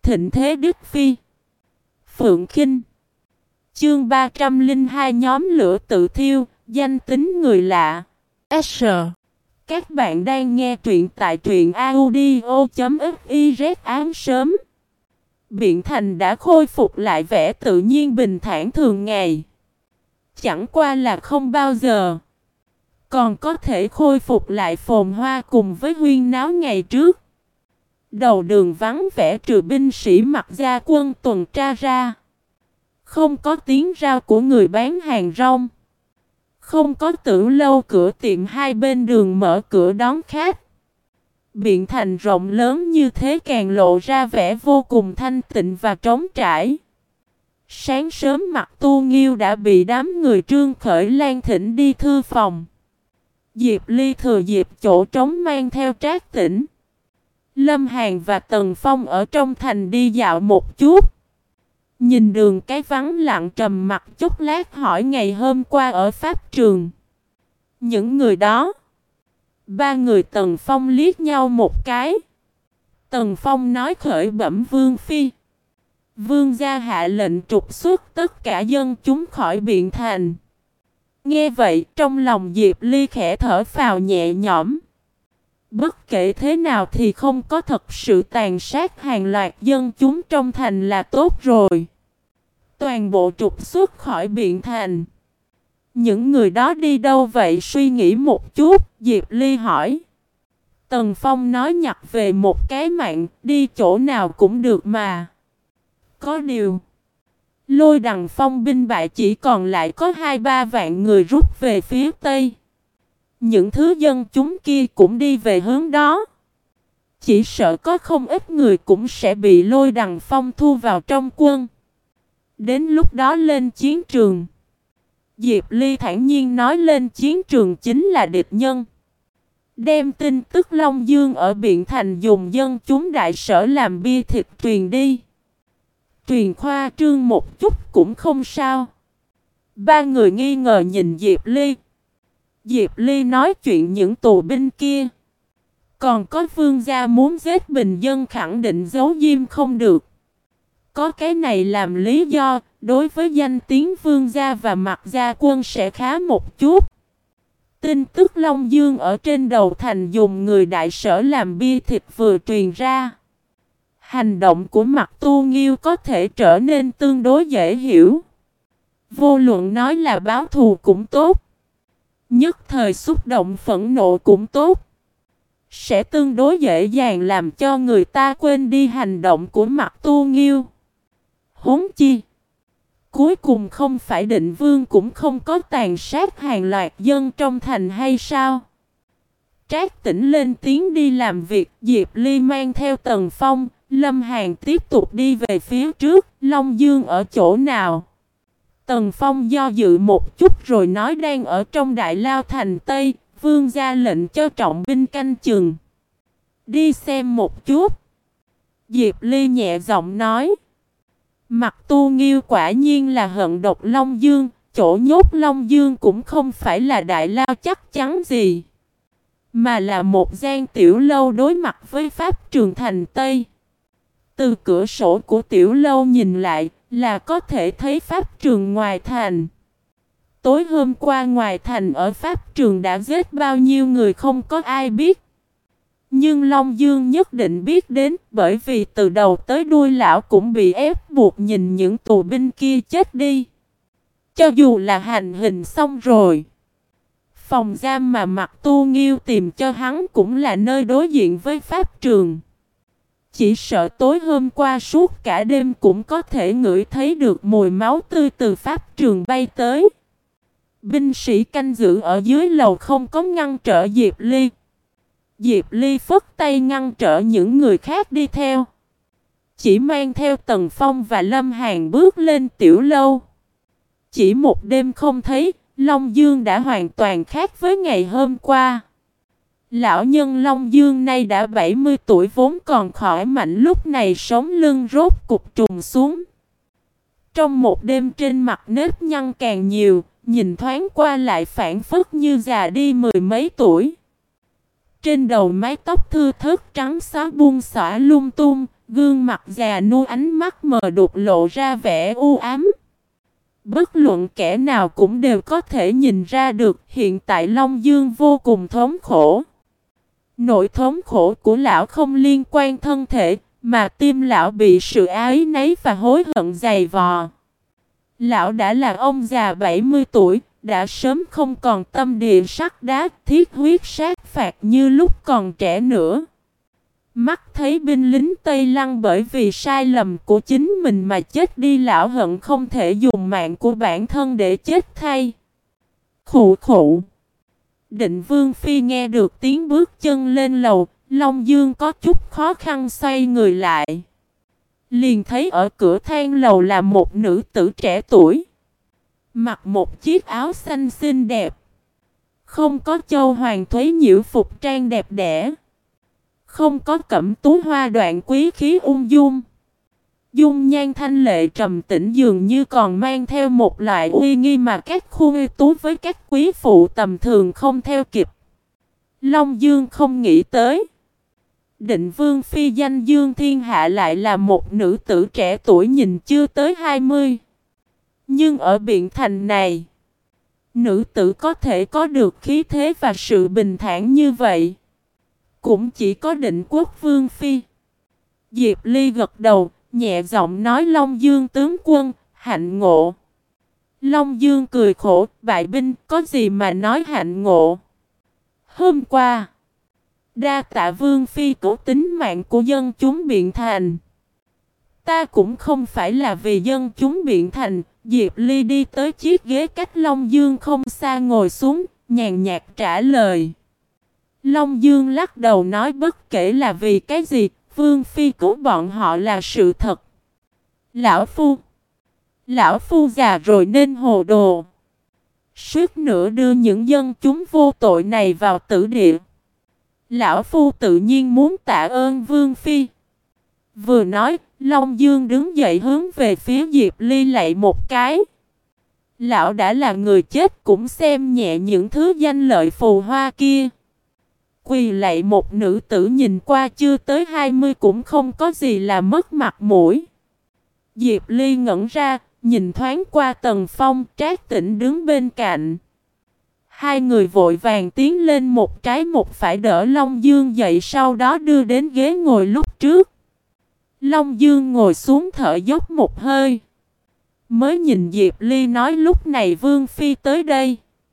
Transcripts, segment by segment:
thịnh thế Đức Phi. Phượng Khinh. Chương 302 nhóm lửa tự thiêu, danh tính người lạ. S. Các bạn đang nghe truyện tại truyện audio.fiz. Áng sớm. Biện Thành đã khôi phục lại vẻ tự nhiên bình thản thường ngày. Chẳng qua là không bao giờ còn có thể khôi phục lại phồn hoa cùng với huyên náo ngày trước. Đầu đường vắng vẻ trừ binh sĩ mặc gia quân tuần tra ra. Không có tiếng rao của người bán hàng rong. Không có tử lâu cửa tiệm hai bên đường mở cửa đón khách. Biện Thành rộng lớn như thế càng lộ ra vẻ vô cùng thanh tịnh và trống trải. Sáng sớm Mặc Tu Nghiêu đã bị đám người Trương Khởi Lan thỉnh đi thư phòng. Diệp Ly thừa dịp chỗ trống mang theo Trác Tĩnh, Lâm Hàn và Tần Phong ở trong thành đi dạo một chút. Nhìn đường cái vắng lặng trầm mặc chốc lát hỏi ngày hôm qua ở pháp trường. Những người đó. Ba người Tần Phong liếc nhau một cái. Tần Phong nói khởi bẩm Vương Phi. Vương gia hạ lệnh trục xuất tất cả dân chúng khỏi Biện Thành. Nghe vậy trong lòng Diệp Ly khẽ thở phào nhẹ nhõm. Bất kể thế nào thì không có thật sự tàn sát hàng loạt dân chúng trong thành là tốt rồi. Toàn bộ trục xuất khỏi Biện Thành. Những người đó đi đâu vậy? Suy nghĩ một chút, Diệp Ly hỏi. Tần Phong nói nhặt về một cái mạng, đi chỗ nào cũng được mà. Có điều, Lôi Đằng Phong binh bại chỉ còn lại có 2-3 vạn người rút về phía Tây. Những thứ dân chúng kia cũng đi về hướng đó. Chỉ sợ có không ít người cũng sẽ bị Lôi Đằng Phong thu vào trong quân. Đến lúc đó lên chiến trường. Diệp Ly thản nhiên nói lên chiến trường chính là địch nhân. Đem tin tức Long Dương ở Biện Thành dùng dân chúng đại sở làm bia thịt truyền đi. Truyền khoa trương một chút cũng không sao. Ba người nghi ngờ nhìn Diệp Ly. Diệp Ly nói chuyện những tù binh kia. Còn có vương gia muốn giết bình dân khẳng định giấu diêm không được. Có cái này làm lý do, đối với danh tiếng vương gia và Mặc gia quân sẽ khá một chút. Tin tức Long Dương ở trên đầu thành dùng người đại sở làm bia thịt vừa truyền ra. Hành động của Mặc Tu Nghiêu có thể trở nên tương đối dễ hiểu. Vô luận nói là báo thù cũng tốt. Nhất thời xúc động phẫn nộ cũng tốt. Sẽ tương đối dễ dàng làm cho người ta quên đi hành động của Mặc Tu Nghiêu. Huống chi, cuối cùng không phải Định Vương cũng không có tàn sát hàng loạt dân trong thành hay sao? Trác Tĩnh lên tiếng đi làm việc, Diệp Ly mang theo Tần Phong, Lâm Hàn tiếp tục đi về phía trước. Long Dương ở chỗ nào? Tần Phong do dự một chút rồi nói đang ở trong Đại Lao thành Tây, vương gia lệnh cho trọng binh canh chừng. Đi xem một chút. Diệp Ly nhẹ giọng nói. Mặc Tu Nghiêu quả nhiên là hận độc Long Dương, chỗ nhốt Long Dương cũng không phải là Đại Lao chắc chắn gì, mà là một gian tiểu lâu đối mặt với pháp trường thành Tây. Từ cửa sổ của tiểu lâu nhìn lại là có thể thấy pháp trường ngoài thành. Tối hôm qua ngoài thành ở pháp trường đã giết bao nhiêu người không có ai biết. Nhưng Long Dương nhất định biết đến, bởi vì từ đầu tới đuôi lão cũng bị ép buộc nhìn những tù binh kia chết đi. Cho dù là hành hình xong rồi, phòng giam mà Mặc Tu Nghiêu tìm cho hắn cũng là nơi đối diện với pháp trường. Chỉ sợ tối hôm qua suốt cả đêm cũng có thể ngửi thấy được mùi máu tươi từ pháp trường bay tới. Binh sĩ canh giữ ở dưới lầu không có ngăn trở Diệp Ly. Diệp Ly phất tay ngăn trở những người khác đi theo. Chỉ mang theo Tần Phong và Lâm Hàn bước lên tiểu lâu. Chỉ một đêm không thấy, Long Dương đã hoàn toàn khác với ngày hôm qua. Lão nhân Long Dương nay đã 70 tuổi vốn còn khỏe mạnh, lúc này sống lưng rốt cục trùng xuống. Trong một đêm trên mặt nếp nhăn càng nhiều, nhìn thoáng qua lại phản phất như già đi mười mấy tuổi. Trên đầu mái tóc thưa thớt trắng xóa buông xõa lung tung, Gương mặt già nua, ánh mắt mờ đục lộ ra vẻ u ám. Bất luận kẻ nào cũng đều có thể nhìn ra được hiện tại Long Dương vô cùng thống khổ. Nỗi thống khổ của lão không liên quan thân thể, mà tim lão bị sự áy náy và hối hận dày vò. Lão đã là ông già 70 tuổi, đã sớm không còn tâm địa sắt đá, thiết huyết sát phạt như lúc còn trẻ nữa. Mắt thấy binh lính Tây Lăng bởi vì sai lầm của chính mình mà chết đi, lão hận không thể dùng mạng của bản thân để chết thay. Khụ khụ. Định Vương Phi nghe được tiếng bước chân lên lầu, Long Dương có chút khó khăn xoay người lại. Liền thấy ở cửa thang lầu là một nữ tử trẻ tuổi. Mặc một chiếc áo xanh xinh đẹp. Không có châu hoàng thuế nhiễu phục trang đẹp đẽ. Không có cẩm tú hoa đoạn quý khí ung dung. Dung nhan thanh lệ trầm tĩnh, dường như còn mang theo một loại uy nghi mà các khuê tú với các quý phụ tầm thường không theo kịp. Long Dương không nghĩ tới. Định Vương Phi danh dương thiên hạ lại là một nữ tử trẻ tuổi nhìn chưa tới 20. Nhưng ở Biện Thành này, nữ tử có thể có được khí thế và sự bình thản như vậy cũng chỉ có Định Quốc Vương Phi. Diệp Ly gật đầu, nhẹ giọng nói: Long Dương tướng quân, hạnh ngộ. Long Dương cười khổ: bại binh, có gì mà nói hạnh ngộ. Hôm qua, đa tạ Vương Phi cứu tính mạng của dân chúng Biện Thành. Ta cũng không phải là vì dân chúng Biện Thành. Diệp Ly đi tới chiếc ghế cách Long Dương không xa ngồi xuống, nhàn nhạt trả lời. Long Dương lắc đầu nói: bất kể là vì cái gì, Vương Phi cứu bọn họ là sự thật. Lão Phu già rồi nên hồ đồ. Suýt nữa đưa những dân chúng vô tội này vào tử địa. Lão Phu tự nhiên muốn tạ ơn Vương Phi. Vừa nói, Long Dương đứng dậy hướng về phía Diệp Ly lạy một cái. Lão đã là người chết cũng xem nhẹ những thứ danh lợi phù hoa kia. Quỳ lạy một nữ tử nhìn qua chưa tới 20 cũng không có gì là mất mặt mũi. Diệp Ly ngẩn ra, nhìn thoáng qua Tần Phong, Trác Tĩnh đứng bên cạnh. Hai người vội vàng tiến lên một trái một phải đỡ Long Dương dậy, sau đó đưa đến ghế ngồi lúc trước. Long Dương ngồi xuống thở dốc một hơi. Mới nhìn Diệp Ly nói: lúc này Vương Phi tới đây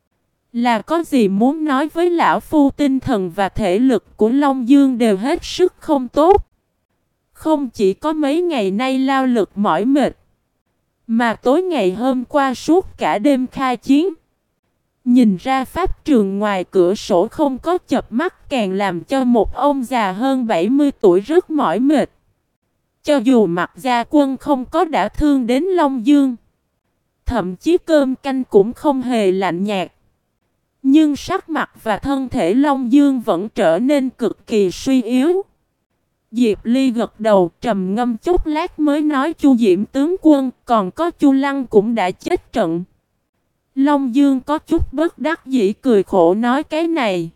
là có gì muốn nói với lão phu? Tinh thần và thể lực của Long Dương đều hết sức không tốt. Không chỉ có mấy ngày nay lao lực mỏi mệt, mà tối ngày hôm qua suốt cả đêm khai chiến. Nhìn ra pháp trường ngoài cửa sổ không có chợp mắt càng làm cho một ông già hơn 70 tuổi rất mỏi mệt. Cho dù mặt gia quân không có đả thương đến Long Dương, thậm chí cơm canh cũng không hề lạnh nhạt, nhưng sắc mặt và thân thể Long Dương vẫn trở nên cực kỳ suy yếu. Diệp Ly gật đầu trầm ngâm chút lát mới nói: Chu Diễm tướng quân, còn có Chu Lăng cũng đã chết trận. Long Dương có chút bất đắc dĩ cười khổ nói: cái này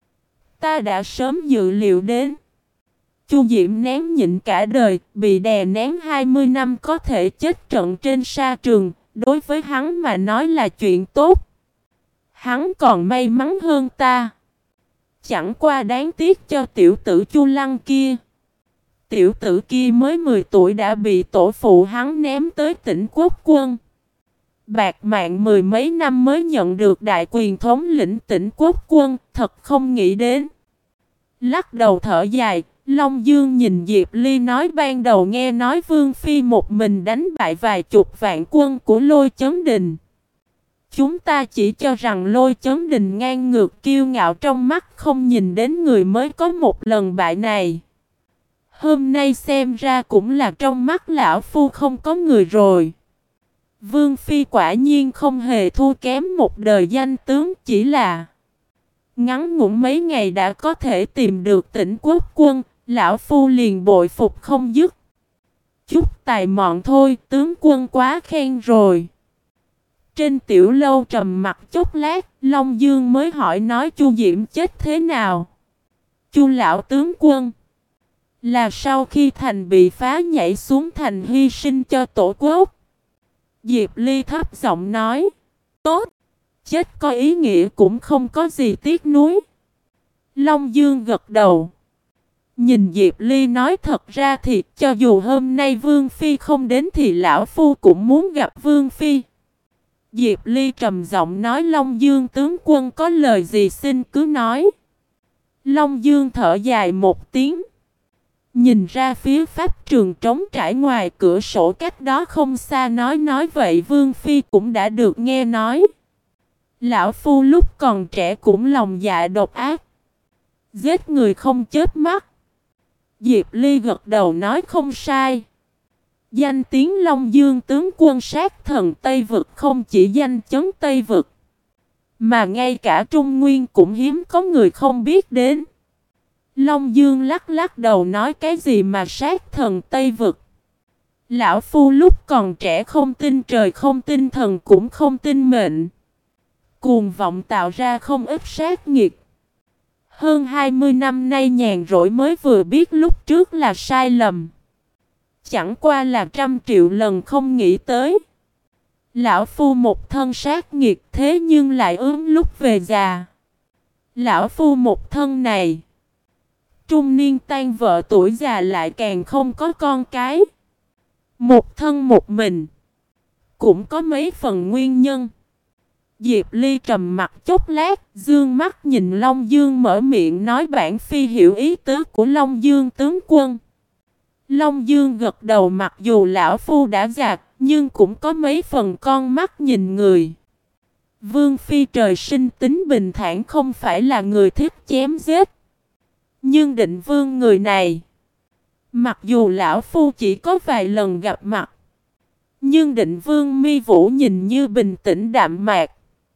ta đã sớm dự liệu đến. Chu Diễm nén nhịn cả đời, bị đè nén 20 năm có thể chết trận trên sa trường, đối với hắn mà nói là chuyện tốt. Hắn còn may mắn hơn ta. Chẳng qua đáng tiếc cho tiểu tử Chu Lăng kia. Tiểu tử kia mới 10 tuổi đã bị tổ phụ hắn ném tới Tỉnh Quốc quân. Bạc mạng mười mấy năm mới nhận được đại quyền thống lĩnh Tỉnh Quốc quân, thật không nghĩ đến. Lắc đầu thở dài, Long Dương nhìn Diệp Ly nói: ban đầu nghe nói Vương Phi một mình đánh bại vài chục vạn quân của Lôi Chấn Đình. Chúng ta chỉ cho rằng Lôi Chấn Đình ngang ngược kiêu ngạo trong mắt, không nhìn đến người mới có một lần bại này. Hôm nay xem ra cũng là trong mắt lão phu không có người rồi. Vương Phi quả nhiên không hề thua kém một đời danh tướng, chỉ là ngắn ngủn mấy ngày đã có thể tìm được Tỉnh Quốc quân, lão phu liền bội phục không dứt. Chút tài mọn thôi, tướng quân quá khen rồi. Trên tiểu lâu trầm mặt chốc lát, Long Dương mới hỏi nói: Chu Diễm chết thế nào? Chu lão tướng quân, Là sau khi thành bị phá nhảy xuống thành hy sinh cho tổ quốc. Diệp Ly thấp giọng nói. Tốt. Chết có ý nghĩa cũng không có gì tiếc nuối. Long Dương gật đầu. Nhìn Diệp Ly nói thật ra thì cho dù hôm nay Vương Phi không đến thì lão phu cũng muốn gặp Vương Phi. Diệp Ly trầm giọng nói Long Dương tướng quân có lời gì xin cứ nói. Long Dương thở dài một tiếng. Nhìn ra phía pháp trường trống trải ngoài cửa sổ cách đó không xa nói vậy Vương Phi cũng đã được nghe nói. Lão phu lúc còn trẻ cũng lòng dạ độc ác. Giết người không chớp mắt. Diệp Ly gật đầu nói không sai. Danh tiếng Long Dương tướng quân sát thần Tây Vực không chỉ danh chấn Tây Vực. Mà ngay cả Trung Nguyên cũng hiếm có người không biết đến. Long Dương lắc lắc đầu nói cái gì mà sát thần Tây Vực. Lão phu lúc còn trẻ không tin trời không tin thần cũng không tin mệnh. Cuồng vọng tạo ra không ít sát nghiệt. Hơn 20 năm nay nhàn rỗi mới vừa biết lúc trước là sai lầm. Chẳng qua là 100 triệu lần không nghĩ tới. Lão phu một thân sát nghiệt thế nhưng lại ốm lúc về già. Lão phu một thân này. Trung niên tan vợ tuổi già lại càng không có con cái. Một thân một mình. Cũng có mấy phần nguyên nhân. Diệp Ly trầm mặt chốc lát, dương mắt nhìn Long Dương mở miệng nói bản phi hiểu ý tứ của Long Dương tướng quân. Long Dương gật đầu mặc dù lão phu đã già, nhưng cũng có mấy phần con mắt nhìn người. Vương phi trời sinh tính bình thản không phải là người thích chém giết. Nhưng Định Vương người này, mặc dù lão phu chỉ có vài lần gặp mặt, nhưng Định Vương mi vũ nhìn như bình tĩnh đạm mạc.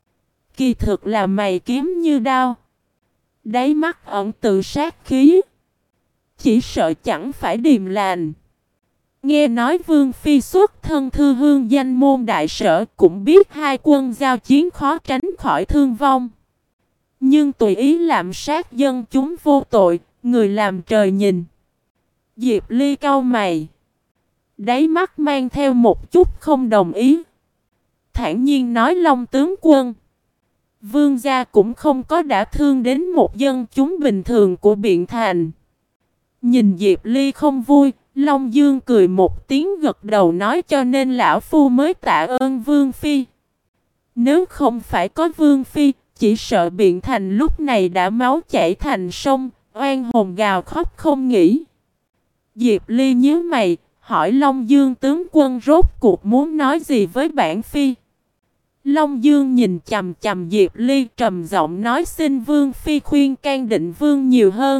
Kỳ thực là mày kiếm như đao. Đáy mắt ẩn tự sát khí. Chỉ sợ chẳng phải điềm lành. Nghe nói Vương Phi xuất thân thư hương danh môn đại sở cũng biết hai quân giao chiến khó tránh khỏi thương vong. Nhưng tùy ý làm sát dân chúng vô tội, người làm trời nhìn. Diệp Ly cau mày. Đáy mắt mang theo một chút không đồng ý. Thản nhiên nói Long tướng quân. Vương gia cũng không có đã thương đến một dân chúng bình thường của Biện Thành. Nhìn Diệp Ly không vui, Long Dương cười một tiếng gật đầu nói cho nên lão phu mới tạ ơn Vương Phi. Nếu không phải có Vương Phi, chỉ sợ Biện Thành lúc này đã máu chảy thành sông, oan hồn gào khóc không nghỉ. Diệp Ly nhíu mày, hỏi Long Dương tướng quân rốt cuộc muốn nói gì với bản Phi. Long Dương nhìn chằm chằm Diệp Ly trầm giọng nói xin Vương Phi khuyên can Định Vương nhiều hơn.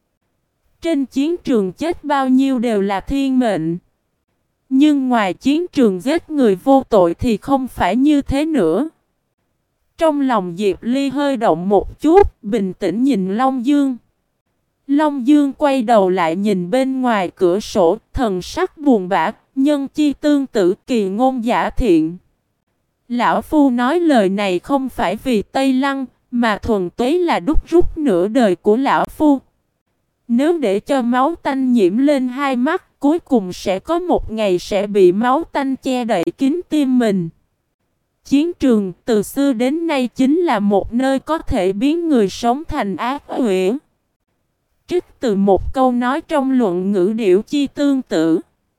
Trên chiến trường chết bao nhiêu đều là thiên mệnh. Nhưng ngoài chiến trường giết người vô tội thì không phải như thế nữa. Trong lòng Diệp Ly hơi động một chút, bình tĩnh nhìn Long Dương. Long Dương quay đầu lại nhìn bên ngoài cửa sổ, thần sắc buồn bã, nhân chi tương tự kỳ ngôn giả thiện. Lão Phu nói lời này không phải vì Tây Lăng, mà thuần túy là đúc rút nửa đời của Lão Phu. Nếu để cho máu tanh nhiễm lên hai mắt, cuối cùng sẽ có một ngày sẽ bị máu tanh che đậy kín tim mình. Chiến trường từ xưa đến nay chính là một nơi có thể biến người sống thành ác quỷ. Trích từ một câu nói trong luận ngữ điệu chi tương tự.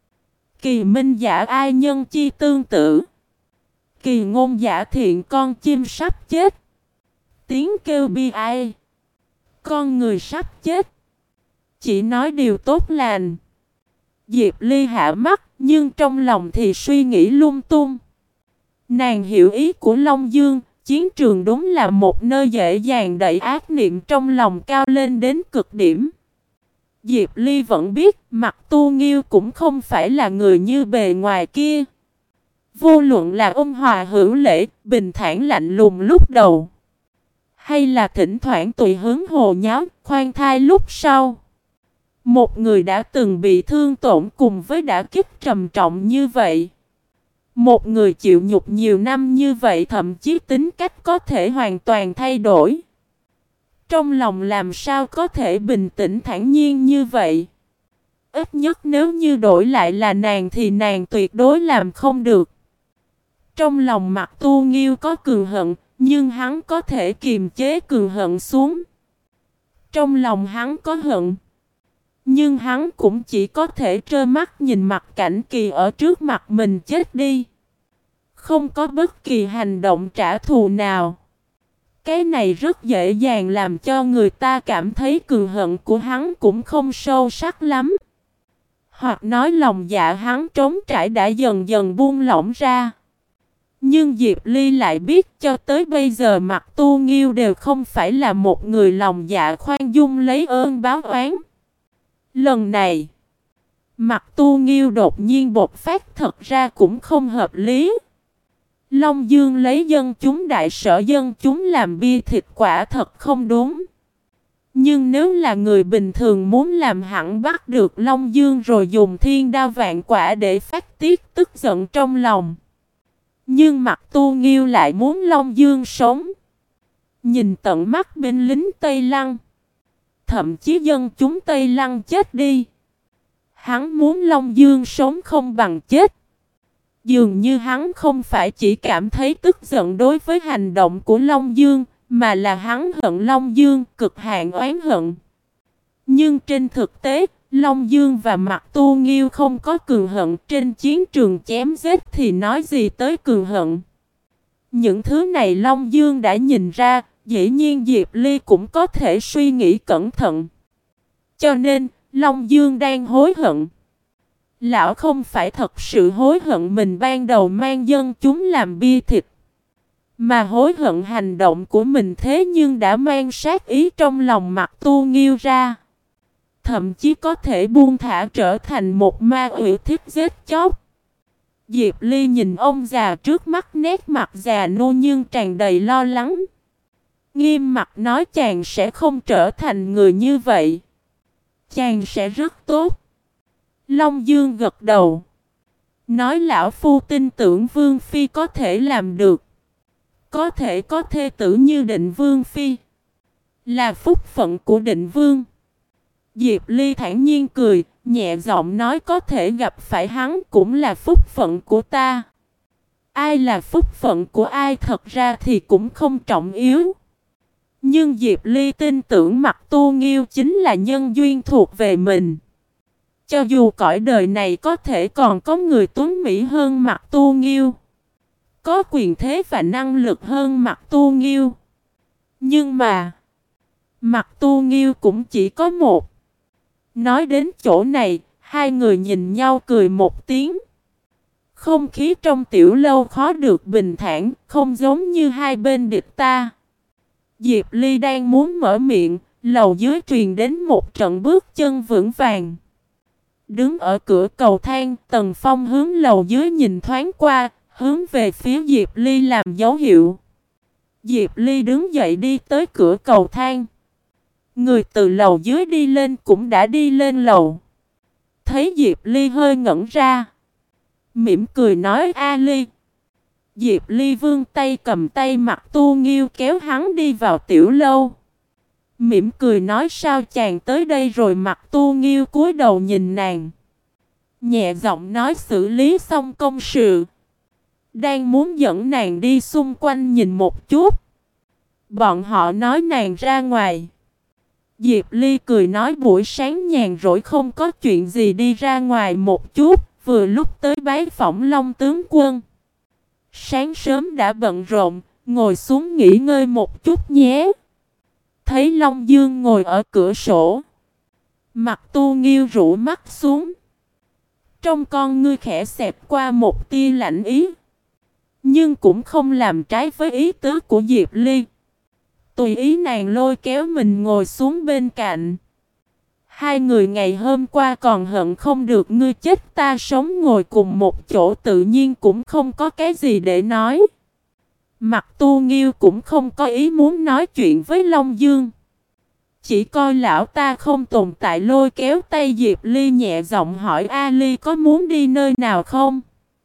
Kỳ minh giả ai nhân chi tương tự. Kỳ ngôn giả thiện con chim sắp chết. Tiếng kêu bi ai. Con người sắp chết. Chỉ nói điều tốt lành. Diệp Ly hạ mắt nhưng trong lòng thì suy nghĩ lung tung. Nàng hiểu ý của Long Dương. Chiến trường đúng là một nơi dễ dàng đẩy ác niệm trong lòng cao lên đến cực điểm. Diệp Ly vẫn biết mặt Tu Nghiêu cũng không phải là người như bề ngoài kia. Vô luận là ôn hòa hữu lễ, bình thản lạnh lùng lúc đầu. Hay là thỉnh thoảng tùy hứng hồ nháo, khoan thai lúc sau. Một người đã từng bị thương tổn cùng với đả kích trầm trọng như vậy. Một người chịu nhục nhiều năm như vậy thậm chí tính cách có thể hoàn toàn thay đổi. Trong lòng làm sao có thể bình tĩnh thản nhiên như vậy? Ít nhất nếu như đổi lại là nàng thì nàng tuyệt đối làm không được. Trong lòng Mặc Tu Nghiêu có cường hận, nhưng hắn có thể kiềm chế cường hận xuống. Trong lòng hắn có hận, nhưng hắn cũng chỉ có thể trơ mắt nhìn Mặc Cảnh Kỳ ở trước mặt mình chết đi. Không có bất kỳ hành động trả thù nào. Cái này rất dễ dàng làm cho người ta cảm thấy cường hận của hắn cũng không sâu sắc lắm. Hoặc nói lòng dạ hắn trống trải đã dần dần buông lỏng ra. Nhưng Diệp Ly lại biết cho tới bây giờ Mặc Tu Nghiêu đều không phải là một người lòng dạ khoan dung lấy ơn báo oán. Lần này, Mặc Tu Nghiêu đột nhiên bộc phát thật ra cũng không hợp lý. Long Dương lấy dân chúng đại sở dân chúng làm bia thịt quả thật không đúng. Nhưng nếu là người bình thường muốn làm hẳn bắt được Long Dương rồi dùng thiên đao vạn quả để phát tiết tức giận trong lòng. Nhưng Mặc Tu Nghiêu lại muốn Long Dương sống. Nhìn tận mắt binh lính Tây Lăng, thậm chí dân chúng Tây Lăng chết đi. Hắn muốn Long Dương sống không bằng chết. Dường như hắn không phải chỉ cảm thấy tức giận đối với hành động của Long Dương, mà là hắn hận Long Dương, cực hạn oán hận. Nhưng trên thực tế, Long Dương và Mặc Tu Nghiêu không có cường hận, trên chiến trường chém giết thì nói gì tới cường hận. Những thứ này Long Dương đã nhìn ra, dĩ nhiên Diệp Ly cũng có thể suy nghĩ cẩn thận. Cho nên, Long Dương đang hối hận. Lão không phải thật sự hối hận mình ban đầu mang dân chúng làm bia thịt, mà hối hận hành động của mình thế nhưng đã mang sát ý trong lòng Mặc Tu Nghiêu ra. Thậm chí có thể buông thả trở thành một ma quỷ thích giết chóc. Diệp Ly nhìn ông già trước mắt, nét mặt già nua nhưng tràn đầy lo lắng. Nghiêm mặt nói chàng sẽ không trở thành người như vậy. Chàng sẽ rất tốt. Long Dương gật đầu. Nói lão phu tin tưởng Vương Phi có thể làm được. Có thể có thê tử như Định Vương Phi là phúc phận của Định Vương. Diệp Ly thản nhiên cười, nhẹ giọng nói có thể gặp phải hắn cũng là phúc phận của ta. Ai là phúc phận của ai thật ra thì cũng không trọng yếu. Nhưng Diệp Ly tin tưởng Mặc Tu Nghiêu chính là nhân duyên thuộc về mình. Cho dù cõi đời này có thể còn có người tuấn mỹ hơn Mặc Tu Nghiêu, có quyền thế và năng lực hơn Mặc Tu Nghiêu, nhưng mà Mặc Tu Nghiêu cũng chỉ có một. Nói đến chỗ này, hai người nhìn nhau cười một tiếng. Không khí trong tiểu lâu khó được bình thản, không giống như hai bên địch ta. Diệp Ly đang muốn mở miệng, lầu dưới truyền đến một trận bước chân vững vàng. Đứng ở cửa cầu thang, Tần Phong hướng lầu dưới nhìn thoáng qua, hướng về phía Diệp Ly làm dấu hiệu. Diệp Ly đứng dậy đi tới cửa cầu thang. Người từ lầu dưới đi lên cũng đã đi lên lầu. Thấy Diệp Ly hơi ngẩn ra, mỉm cười nói A Ly. Diệp Ly vươn tay cầm tay Mặc Tu Nghiêu kéo hắn đi vào tiểu lâu. Mỉm cười nói sao chàng tới đây rồi. Mặc Tu Nghiêu cúi đầu nhìn nàng, nhẹ giọng nói xử lý xong công sự, đang muốn dẫn nàng đi xung quanh nhìn một chút. Bọn họ nói nàng ra ngoài. Diệp Ly cười nói buổi sáng nhàn rỗi không có chuyện gì đi ra ngoài một chút, vừa lúc tới bái phỏng Long tướng quân. Sáng sớm đã bận rộn, ngồi xuống nghỉ ngơi một chút nhé. Thấy Long Dương ngồi ở cửa sổ, Mặc Tu Nghiêu rũ mắt xuống. Trong con ngươi khẽ xẹt qua một tia lạnh ý, nhưng cũng không làm trái với ý tứ của Diệp Ly. Tùy ý nàng lôi kéo mình ngồi xuống bên cạnh. Hai người ngày hôm qua còn hận không được ngươi chết ta sống, ngồi cùng một chỗ tự nhiên cũng không có cái gì để nói. Mặc Tu Nghiêu cũng không có ý muốn nói chuyện với Long Dương. Chỉ coi lão ta không tồn tại, lôi kéo tay Diệp Ly nhẹ giọng hỏi A Ly có muốn đi nơi nào không?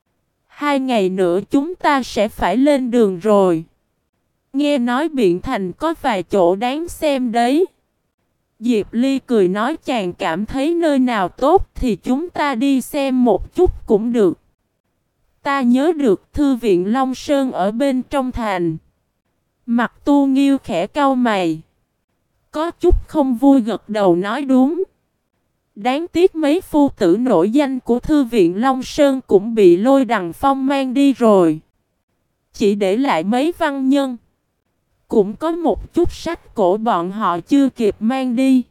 2 ngày nữa chúng ta sẽ phải lên đường rồi. Nghe nói Biện Thành có vài chỗ đáng xem đấy. Diệp Ly cười nói chàng cảm thấy nơi nào tốt thì chúng ta đi xem một chút cũng được. Ta nhớ được thư viện Long Sơn ở bên trong thành. Mặt Tu Nghiêu khẽ cau mày. Có chút không vui gật đầu nói đúng. Đáng tiếc mấy phu tử nổi danh của thư viện Long Sơn cũng bị Lôi Đằng Phong mang đi rồi. Chỉ để lại mấy văn nhân. Cũng có một chút sách cổ bọn họ chưa kịp mang đi.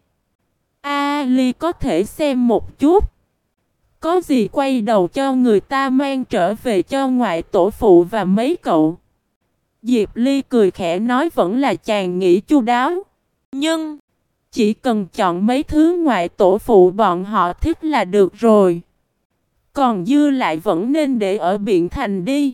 Ali có thể xem một chút. Có gì quay đầu cho người ta mang trở về cho ngoại tổ phụ và mấy cậu. Diệp Ly cười khẽ nói vẫn là chàng nghĩ chu đáo. Nhưng chỉ cần chọn mấy thứ ngoại tổ phụ bọn họ thích là được rồi. Còn dư lại vẫn nên để ở Biện Thành đi.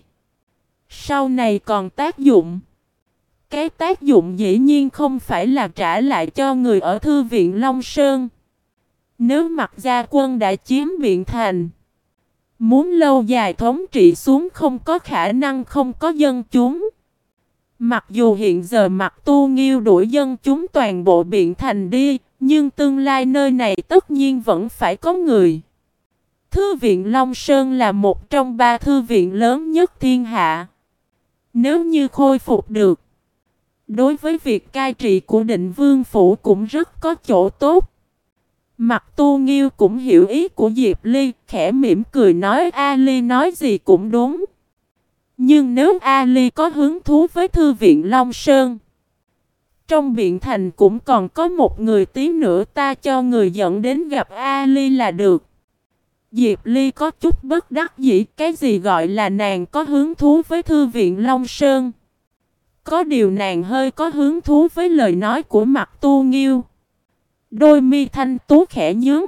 Sau này còn tác dụng. Cái tác dụng dĩ nhiên không phải là trả lại cho người ở thư viện Long Sơn. Nếu Mặc Gia Quân đã chiếm Biện Thành, muốn lâu dài thống trị xuống không có khả năng không có dân chúng. Mặc dù hiện giờ Mặc Tu Nghiêu đuổi dân chúng toàn bộ Biện Thành đi, nhưng tương lai nơi này tất nhiên vẫn phải có người. Thư viện Long Sơn là một trong 3 thư viện lớn nhất thiên hạ. Nếu như khôi phục được, đối với việc cai trị của Định Vương Phủ cũng rất có chỗ tốt. Mặc Tu Nghiêu cũng hiểu ý của Diệp Ly, khẽ mỉm cười nói Ali nói gì cũng đúng. Nhưng nếu Ali có hứng thú với thư viện Long Sơn, trong Biện Thành cũng còn có một người, tí nữa ta cho người dẫn đến gặp Ali là được. Diệp Ly có chút bất đắc dĩ, cái gì gọi là nàng có hứng thú với thư viện Long Sơn. Có điều nàng hơi có hứng thú với lời nói của Mặc Tu Nghiêu. Đôi mi thanh tú khẽ nhướng.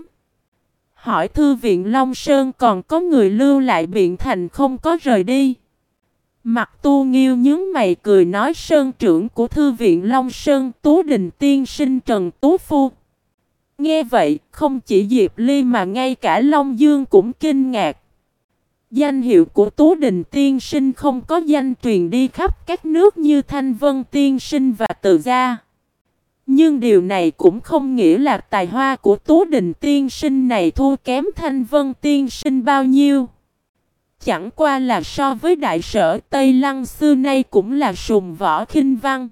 Hỏi thư viện Long Sơn còn có người lưu lại Biện Thành không có rời đi. Mặc Tu Nghiêu nhướng mày cười nói sơn trưởng của thư viện Long Sơn Tú Đình tiên sinh Trần Tú Phu. Nghe vậy không chỉ Diệp Ly mà ngay cả Long Dương cũng kinh ngạc. Danh hiệu của Tú Đình tiên sinh không có danh truyền đi khắp các nước như Thanh Vân tiên sinh và Từ Gia. Nhưng điều này cũng không nghĩa là tài hoa của Tú Đình tiên sinh này thua kém Thanh Vân tiên sinh bao nhiêu. Chẳng qua là so với đại sở Tây Lăng xưa nay cũng là sùng võ khinh văn.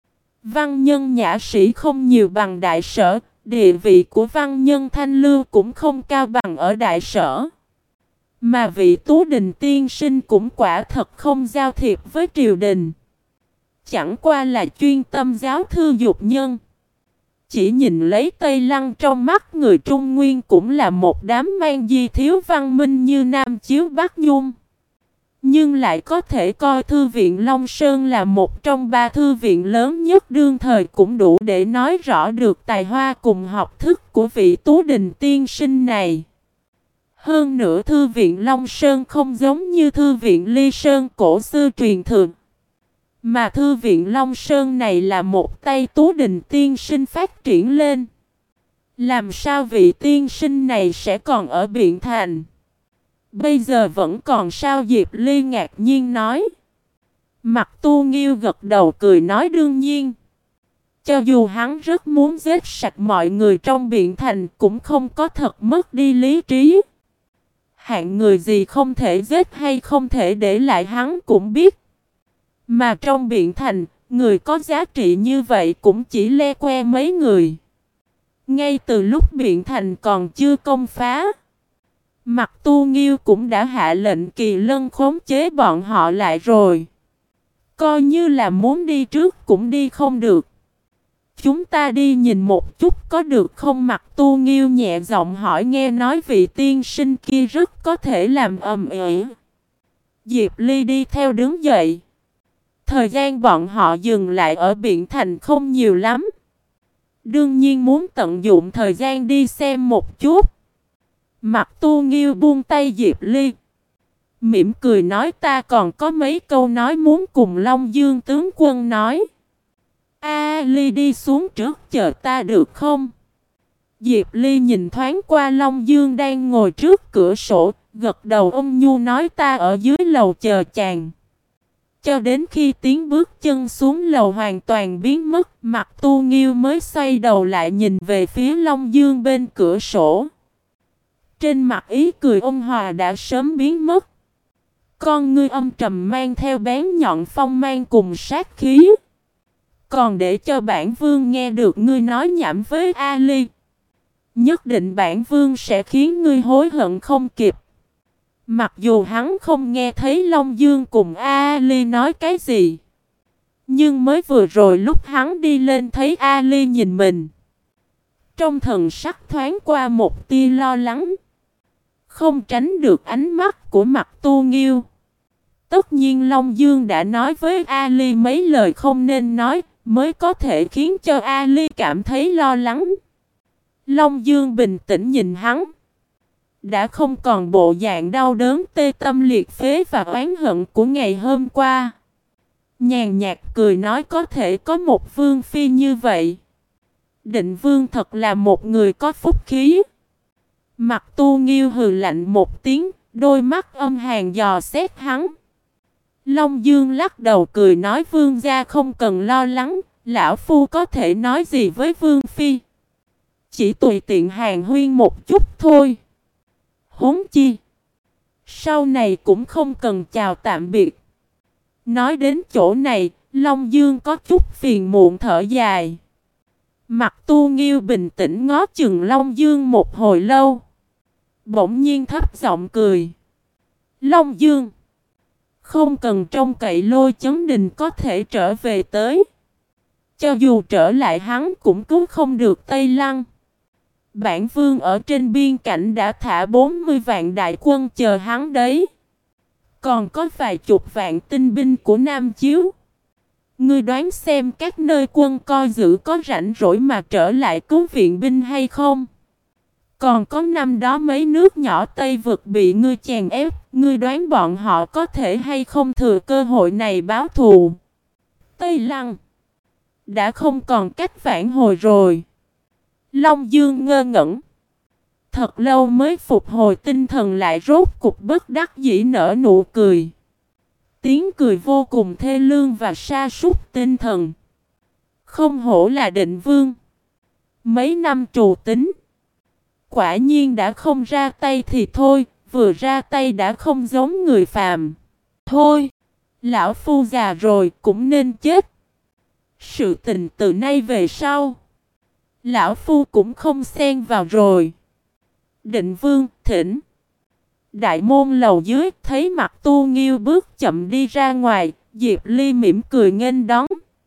Văn nhân nhã sĩ không nhiều bằng đại sở, địa vị của văn nhân Thanh Lưu cũng không cao bằng ở đại sở. Mà vị Tú Đình tiên sinh cũng quả thật không giao thiệp với triều đình. Chẳng qua là chuyên tâm giáo thư dục nhân. Chỉ nhìn lấy Tây Lăng trong mắt người Trung Nguyên cũng là một đám mang di thiếu văn minh như Nam Chiếu Bắc Nhung. Nhưng lại có thể coi thư viện Long Sơn là một trong 3 thư viện lớn nhất đương thời cũng đủ để nói rõ được tài hoa cùng học thức của vị Tú Đình tiên sinh này. Hơn nữa thư viện Long Sơn không giống như thư viện Ly Sơn cổ xưa truyền thừa. Mà thư viện Long Sơn này là một tay Tú Đình tiên sinh phát triển lên. Làm sao vị tiên sinh này sẽ còn ở Biện Thành? Bây giờ vẫn còn sao? Diệp Ly ngạc nhiên nói. Mặc Tu Nghiêu gật đầu cười nói đương nhiên. Cho dù hắn rất muốn giết sạch mọi người trong Biện Thành cũng không có thật mất đi lý trí. Hạng người gì không thể giết hay không thể để lại hắn cũng biết. Mà trong Biện Thành, người có giá trị như vậy cũng chỉ le que mấy người. Ngay từ lúc Biện Thành còn chưa công phá, Mặc Tu Nghiêu cũng đã hạ lệnh Kỳ Lân khống chế bọn họ lại rồi. Coi như là muốn đi trước cũng đi không được. Chúng ta đi nhìn một chút có được không? Mặc Tu Nghiêu nhẹ giọng hỏi, nghe nói vị tiên sinh kia rất có thể làm ầm ĩ. Diệp Ly đi theo đứng dậy. Thời gian bọn họ dừng lại ở Biện Thành không nhiều lắm. Đương nhiên muốn tận dụng thời gian đi xem một chút. Mặc Tu Nghiêu buông tay Diệp Ly, mỉm cười nói ta còn có mấy câu nói muốn cùng Long Dương tướng quân nói. Ly đi xuống trước chờ ta được không? Diệp Ly nhìn thoáng qua Long Dương đang ngồi trước cửa sổ, gật đầu ôm nhu nói ta ở dưới lầu chờ chàng. Cho đến khi tiếng bước chân xuống lầu hoàn toàn biến mất, Mặc Tu Nghiêu mới xoay đầu lại nhìn về phía Long Dương bên cửa sổ. Trên mặt ý cười ôn hòa đã sớm biến mất. Con ngươi âm trầm mang theo bén nhọn phong mang cùng sát khí. Còn để cho bản vương nghe được ngươi nói nhảm với Ali, nhất định bản vương sẽ khiến ngươi hối hận không kịp. Mặc dù hắn không nghe thấy Long Dương cùng Ali nói cái gì, nhưng mới vừa rồi lúc hắn đi lên thấy Ali nhìn mình, trong thần sắc thoáng qua một tia lo lắng. Không tránh được ánh mắt của Mặc Tu Nghiêu. Tất nhiên Long Dương đã nói với Ali mấy lời không nên nói, mới có thể khiến cho Ali cảm thấy lo lắng. Long Dương bình tĩnh nhìn hắn. Đã không còn bộ dạng đau đớn tê tâm liệt phế và oán hận của ngày hôm qua. Nhàn nhạt cười nói có thể có một vương phi như vậy. Định vương thật là một người có phúc khí. Mặc Tu Nghiêu hừ lạnh một tiếng, đôi mắt âm hàn dò xét hắn. Long Dương lắc đầu cười nói vương gia không cần lo lắng, lão phu có thể nói gì với vương phi. Chỉ tùy tiện hàn huyên một chút thôi. Huống chi, sau này cũng không cần chào tạm biệt. Nói đến chỗ này, Long Dương có chút phiền muộn thở dài. Mặc Tu Nghiêu bình tĩnh ngó chừng Long Dương một hồi lâu. Bỗng nhiên thấp giọng cười. Long Dương, không cần trông cậy Lôi Chấn Đình có thể trở về tới. Cho dù trở lại hắn cũng cứu không được Tây Lăng. Bản vương ở trên biên cảnh đã thả 40 vạn đại quân chờ hắn đấy. Còn có vài chục vạn tinh binh của Nam Chiếu. Ngươi đoán xem các nơi quân coi giữ có rảnh rỗi mà trở lại cứu viện binh hay không? Còn có năm đó mấy nước nhỏ Tây vực bị ngươi chèn ép, ngươi đoán bọn họ có thể hay không thừa cơ hội này báo thù? Tây Lăng đã không còn cách phản hồi rồi. Long Dương ngơ ngẩn. Thật lâu mới phục hồi tinh thần lại rốt cục bất đắc dĩ nở nụ cười. Tiếng cười vô cùng thê lương và sa sút tinh thần. Không hổ là định vương. Mấy năm trù tính. Quả nhiên đã không ra tay thì thôi, vừa ra tay đã không giống người phàm. Thôi, lão phu già rồi cũng nên chết. Sự tình từ nay về sau, lão phu cũng không xen vào rồi. Định vương, thỉnh. Đại môn lầu dưới thấy Mặc Tu Nghiêu bước chậm đi ra ngoài, Diệp Ly mỉm cười nghênh đón.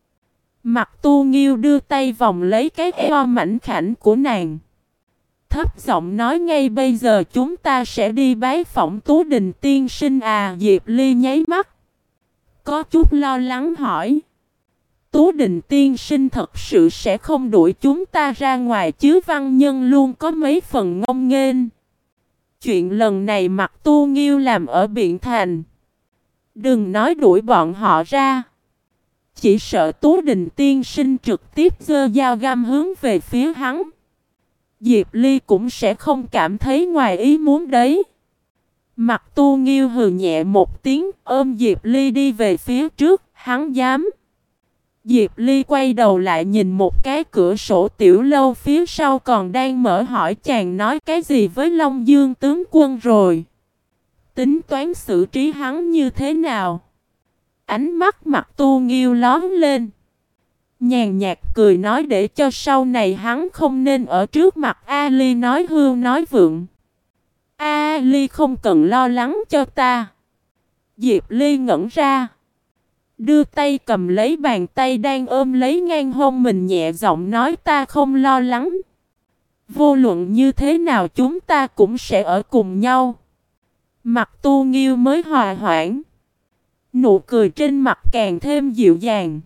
Mặc Tu Nghiêu đưa tay vòng lấy cái eo mảnh khảnh của nàng. Thấp giọng nói ngay bây giờ chúng ta sẽ đi bái phỏng Tú Đình tiên sinh à. Diệp Ly nháy mắt, có chút lo lắng hỏi. Tú Đình tiên sinh thật sự sẽ không đuổi chúng ta ra ngoài chứ? Văn Nhân luôn có mấy phần ngông nghênh. Chuyện lần này Mặc Tu Nghiêu làm ở Biện Thành, đừng nói đuổi bọn họ ra, chỉ sợ Tú Đình tiên sinh trực tiếp giơ dao găm hướng về phía hắn, Diệp Ly cũng sẽ không cảm thấy ngoài ý muốn đấy. Mặc Tu Nghiêu hừ nhẹ một tiếng, ôm Diệp Ly đi về phía trước. Hắn dám? Diệp Ly quay đầu lại nhìn một cái cửa sổ tiểu lâu phía sau còn đang mở, hỏi chàng nói cái gì với Long Dương tướng quân rồi? Tính toán xử trí hắn như thế nào? Ánh mắt Mặc Tu Nghiêu lóe lên, nhàn nhạt cười nói để cho sau này hắn không nên ở trước mặt Ali nói hưu nói vượng. Ali không cần lo lắng cho ta. Diệp Ly ngẩn ra, đưa tay cầm lấy bàn tay đang ôm lấy ngang hông mình, nhẹ giọng nói ta không lo lắng. Vô luận như thế nào chúng ta cũng sẽ ở cùng nhau. Mặc Tu Nghiêu mới hòa hoãn, nụ cười trên mặt càng thêm dịu dàng.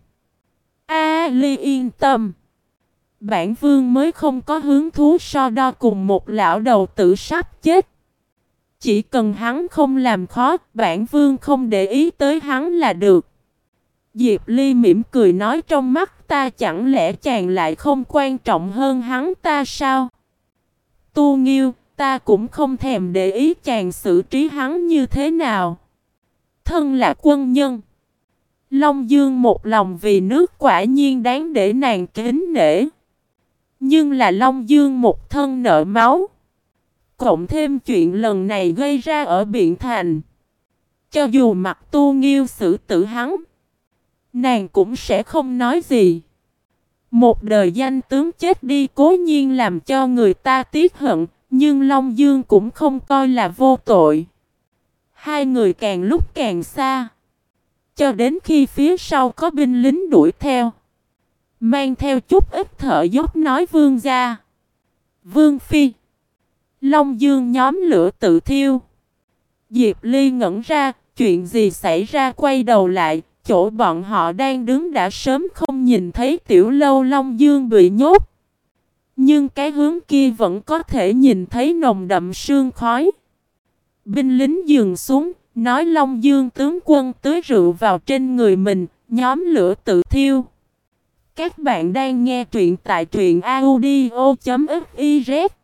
Ali yên tâm, bản vương mới không có hứng thú so đo cùng một lão đầu tử sắp chết. Chỉ cần hắn không làm khó, bản vương không để ý tới hắn là được. Diệp Ly mỉm cười nói trong mắt ta chẳng lẽ chàng lại không quan trọng hơn hắn ta sao? Tu Nghiêu, ta cũng không thèm để ý chàng xử trí hắn như thế nào. Thân là quân nhân, Long Dương một lòng vì nước quả nhiên đáng để nàng kính nể. Nhưng là Long Dương một thân nợ máu. Cộng thêm chuyện lần này gây ra ở Biện Thành. Cho dù mặt Tu Nghiêu xử tử hắn, nàng cũng sẽ không nói gì. Một đời danh tướng chết đi cố nhiên làm cho người ta tiếc hận, nhưng Long Dương cũng không coi là vô tội. Hai người càng lúc càng xa, cho đến khi phía sau có binh lính đuổi theo, mang theo chút ít thở dốc nói vương gia, vương phi, Long Dương nhóm lửa tự thiêu. Diệp Ly ngẩn ra, chuyện gì xảy ra, quay đầu lại, chỗ bọn họ đang đứng đã sớm không nhìn thấy tiểu lâu Long Dương bị nhốt. Nhưng cái hướng kia vẫn có thể nhìn thấy nồng đậm sương khói. Binh lính dừng xuống, nói Long Dương tướng quân tưới rượu vào trên người mình, nhóm lửa tự thiêu. Các bạn đang nghe truyện tại truyện audio.fiz